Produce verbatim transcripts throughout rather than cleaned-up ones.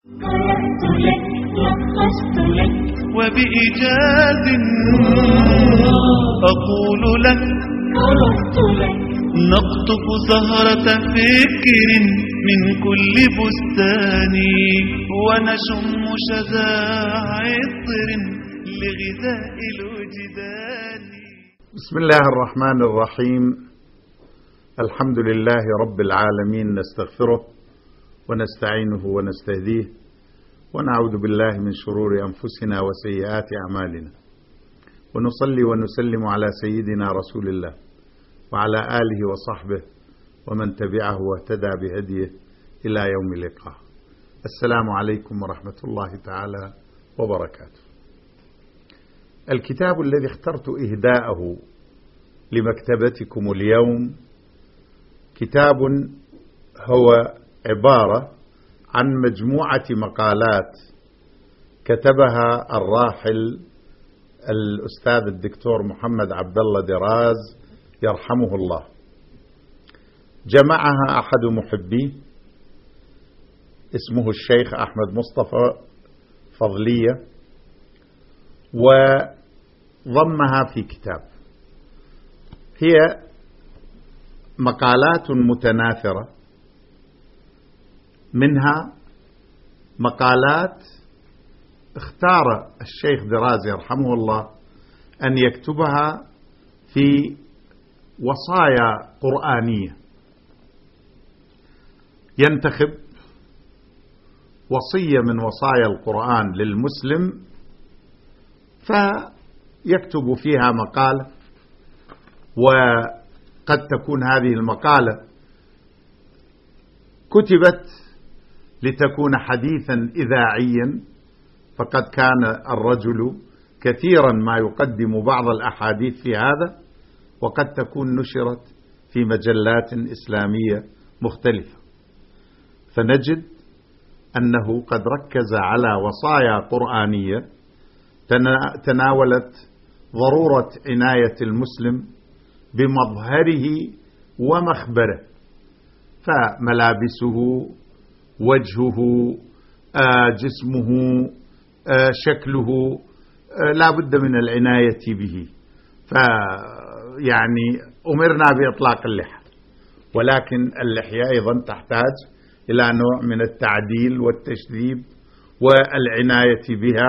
قرأت لك لخصت لك وبإيجاز أقول لك قرأت لك نقطف زهرة فكر من كل بستان ونشم شذا عطر لغذاء الوجدان. بسم الله الرحمن الرحيم. الحمد لله رب العالمين، نستغفره ونستعينه ونستهديه ونعوذ بالله من شرور أنفسنا وسيئات أعمالنا، ونصلي ونسلم على سيدنا رسول الله وعلى آله وصحبه ومن تبعه واهتدى بهديه إلى يوم اللقاء. السلام عليكم ورحمة الله تعالى وبركاته. الكتاب الذي اخترت إهداءه لمكتبتكم اليوم كتاب هو عبارة عن مجموعة مقالات كتبها الراحل الأستاذ الدكتور محمد عبد الله دراز يرحمه الله. جمعها أحد محبيه اسمه الشيخ أحمد مصطفى فضلية، وضمها في كتاب. هي مقالات متناثرة، منها مقالات اختار الشيخ دراز يرحمه الله أن يكتبها في وصايا قرآنية، ينتخب وصية من وصايا القرآن للمسلم فيكتب فيها مقالة، وقد تكون هذه المقالة كتبت لتكون حديثا إذاعيا، فقد كان الرجل كثيرا ما يقدم بعض الأحاديث في هذا، وقد تكون نشرت في مجلات إسلامية مختلفة. فنجد أنه قد ركز على وصايا قرآنية تناولت ضرورة عناية المسلم بمظهره ومخبره، فملابسه، وجهه، جسمه، شكله لا بد من العناية به. فيعني أمرنا بإطلاق اللحى، ولكن اللحية أيضا تحتاج إلى نوع من التعديل والتشذيب والعناية بها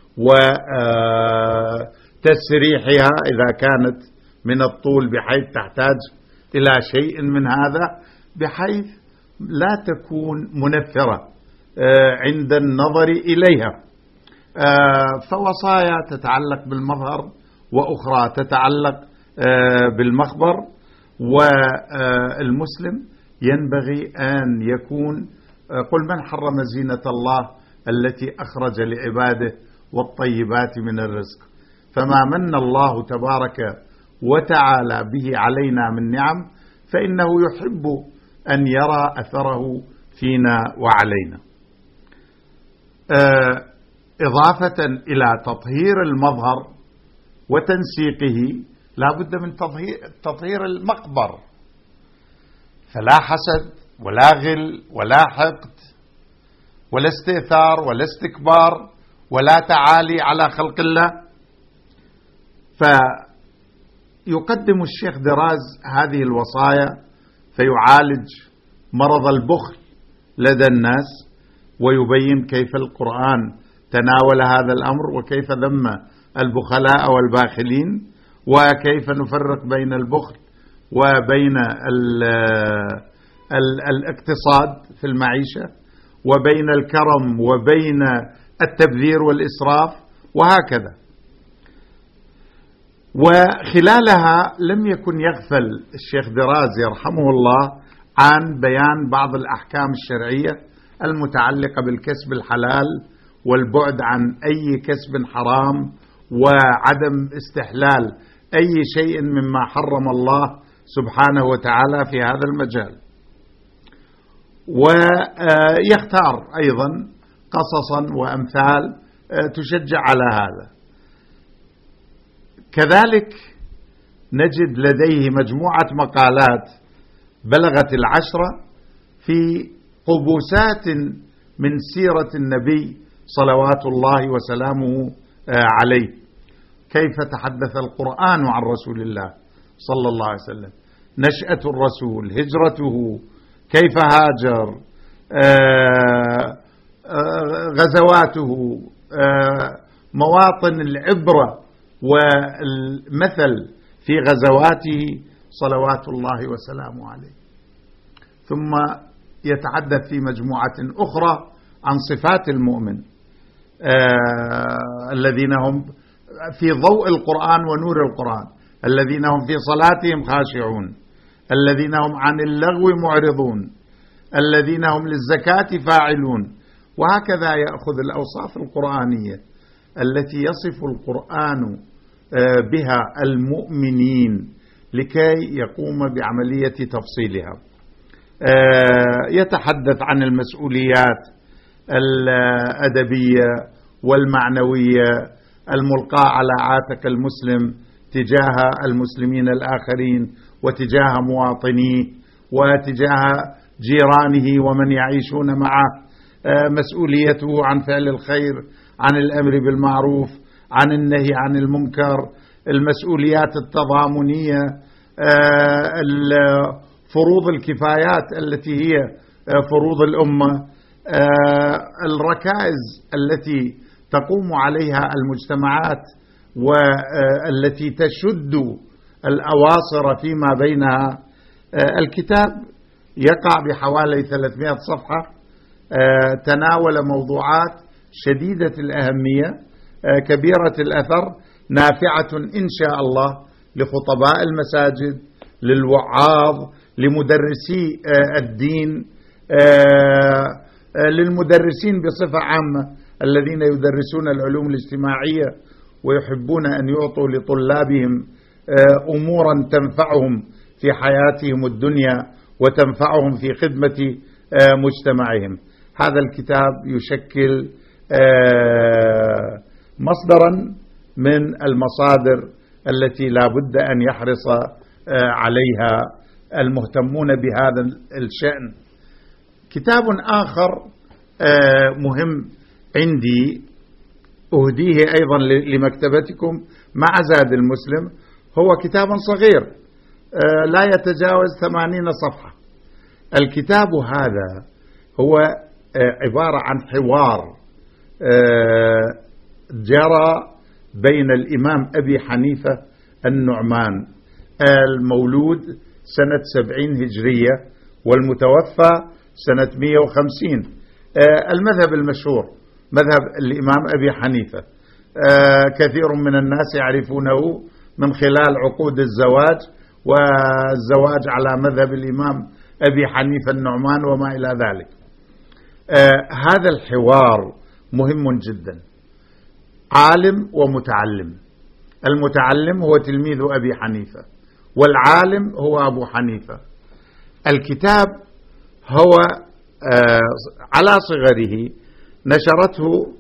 وتسريحها إذا كانت من الطول بحيث تحتاج إلى شيء من هذا، بحيث لا تكون منفرة عند النظر إليها. فوصايا تتعلق بالمظهر وأخرى تتعلق بالمخبر، والمسلم ينبغي أن يكون قل من حرم زينة الله التي أخرج لعباده والطيبات من الرزق، فما من الله تبارك وتعالى به علينا من نعم فإنه يحب أن يرى أثره فينا وعلينا. إضافة إلى تطهير المظهر وتنسيقه لا بد من تطهير المقبر، فلا حسد ولا غل ولا حقد ولا استئثار ولا استكبار ولا تعالي على خلق الله. فيقدم الشيخ دراز هذه الوصايا فيعالج مرض البخل لدى الناس، ويبين كيف القرآن تناول هذا الأمر، وكيف ذم البخلاء والباخلين، وكيف نفرق بين البخل وبين ال ال الاقتصاد في المعيشة، وبين الكرم وبين التبذير والإسراف، وهكذا. وخلالها لم يكن يغفل الشيخ دراز يرحمه الله عن بيان بعض الأحكام الشرعية المتعلقة بالكسب الحلال والبعد عن أي كسب حرام، وعدم استحلال أي شيء مما حرم الله سبحانه وتعالى في هذا المجال. ويختار أيضا قصصا وأمثال تشجع على هذا. كذلك نجد لديه مجموعة مقالات بلغت العشرة في قبوسات من سيرة النبي صلوات الله وسلامه عليه. كيف تحدث القرآن عن رسول الله صلى الله عليه وسلم، نشأة الرسول، هجرته، كيف هاجر، غزواته، مواطن العبرة والمثل في غزواته صلوات الله وسلامه عليه. ثم يتحدث في مجموعة أخرى عن صفات المؤمن الذين هم في ضوء القرآن ونور القرآن، الذين هم في صلاتهم خاشعون، الذين هم عن اللغو معرضون، الذين هم للزكاة فاعلون. وهكذا يأخذ الأوصاف القرآنية التي يصف القرآن بها المؤمنين لكي يقوم بعملية تفصيلها. يتحدث عن المسؤوليات الأدبية والمعنوية الملقاة على عاتق المسلم تجاه المسلمين الآخرين وتجاه مواطنيه وتجاه جيرانه ومن يعيشون معه، مسؤوليته عن فعل الخير، عن الأمر بالمعروف، عن النهي عن المنكر، المسؤوليات التضامنية، فروض الكفايات التي هي فروض الأمة، الركائز التي تقوم عليها المجتمعات والتي تشد الأواصر فيما بينها. الكتاب يقع بحوالي ثلاثمائة صفحة، تناول موضوعات شديدة الأهمية كبيرة الأثر، نافعة إن شاء الله لخطباء المساجد، للوعاظ، لمدرسي الدين، للمدرسين بصفة عامة الذين يدرسون العلوم الاجتماعية ويحبون أن يعطوا لطلابهم أمورا تنفعهم في حياتهم الدنيا وتنفعهم في خدمة مجتمعهم. هذا الكتاب يشكل مصدرا من المصادر التي لا بد أن يحرص عليها المهتمون بهذا الشأن. كتاب آخر مهم عندي أهديه أيضا لمكتبتكم مع زاد المسلم، هو كتاب صغير لا يتجاوز ثمانين صفحة. الكتاب هذا هو عبارة عن حوار جرى بين الإمام أبي حنيفة النعمان المولود سنة سبعين هجرية والمتوفى سنة مئة وخمسين، المذهب المشهور مذهب الإمام أبي حنيفة، كثير من الناس يعرفونه من خلال عقود الزواج والزواج على مذهب الإمام أبي حنيفة النعمان وما إلى ذلك. هذا الحوار مهم جدا، عالم ومتعلم. المتعلم هو تلميذ أبي حنيفة والعالم هو أبو حنيفة. الكتاب هو على صغره نشرته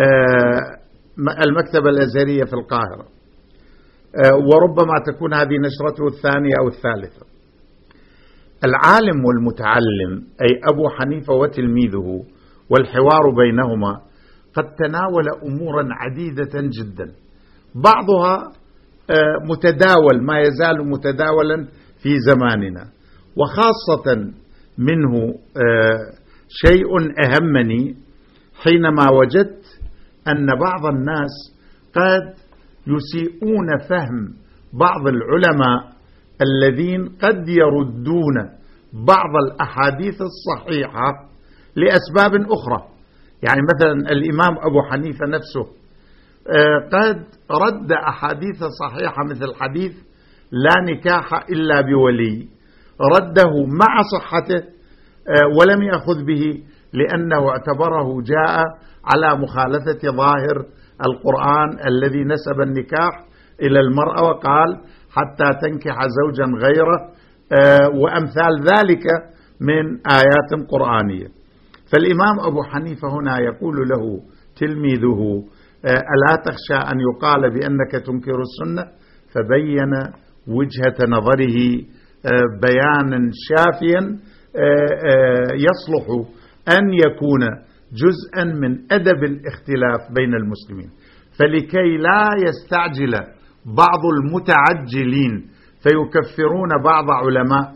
المكتبة الأزهرية في القاهرة، وربما تكون هذه نشرته الثانية أو الثالثة. العالم والمتعلم أي أبو حنيفة وتلميذه والحوار بينهما قد تناول أمورا عديدة جدا، بعضها متداول ما يزال متداولا في زماننا، وخاصة منه شيء أهمني حينما وجدت أن بعض الناس قد يسيئون فهم بعض العلماء الذين قد يردون بعض الأحاديث الصحيحة لأسباب أخرى. يعني مثلا الإمام أبو حنيفة نفسه قد رد أحاديث صحيحة مثل حديث لا نكاح إلا بولي، رده مع صحته ولم يأخذ به لأنه اعتبره جاء على مخالفة ظاهر القرآن الذي نسب النكاح إلى المرأة وقال حتى تنكح زوجا غيره وأمثال ذلك من آيات قرآنية. فالإمام أبو حنيفة هنا يقول له تلميذه ألا تخشى أن يقال بأنك تنكر السنة؟ فبين وجهة نظره بيانا شافيا يصلح أن يكون جزءا من أدب الاختلاف بين المسلمين. فلكي لا يستعجل بعض المتعجلين فيكفرون بعض علماء،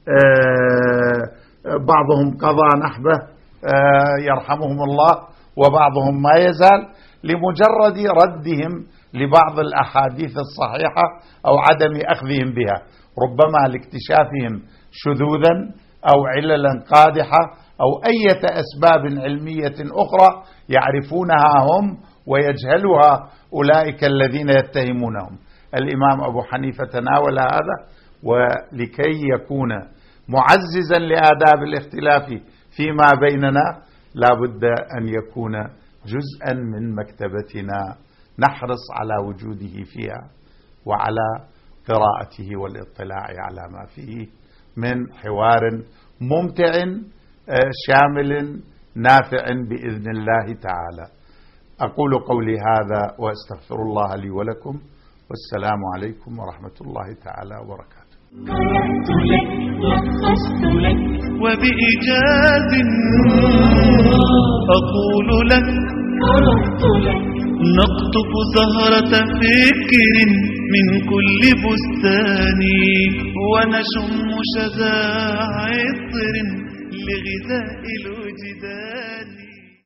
بعضهم قضى نحبه يرحمهم الله وبعضهم ما يزال، لمجرد ردهم لبعض الأحاديث الصحيحة أو عدم أخذهم بها، ربما لاكتشافهم شذوذا أو عللا قادحة أو أي أسباب علمية أخرى يعرفونها هم ويجهلها أولئك الذين يتهمونهم. الإمام أبو حنيفة تناول هذا، ولكي يكون معززا لآداب الاختلاف فيما بيننا لا بد أن يكون جزءا من مكتبتنا نحرص على وجوده فيها وعلى قراءته والاطلاع على ما فيه من حوار ممتع شامل نافع بإذن الله تعالى. أقول قولي هذا وأستغفر الله لي ولكم، والسلام عليكم ورحمة الله تعالى وبركاته. قرأت لك لخصت لك وبإيجاز أقول لك قرأت لك نقطف زهرة فكر من كل بستان ونشم شذا عطر لغذاء الوجدان.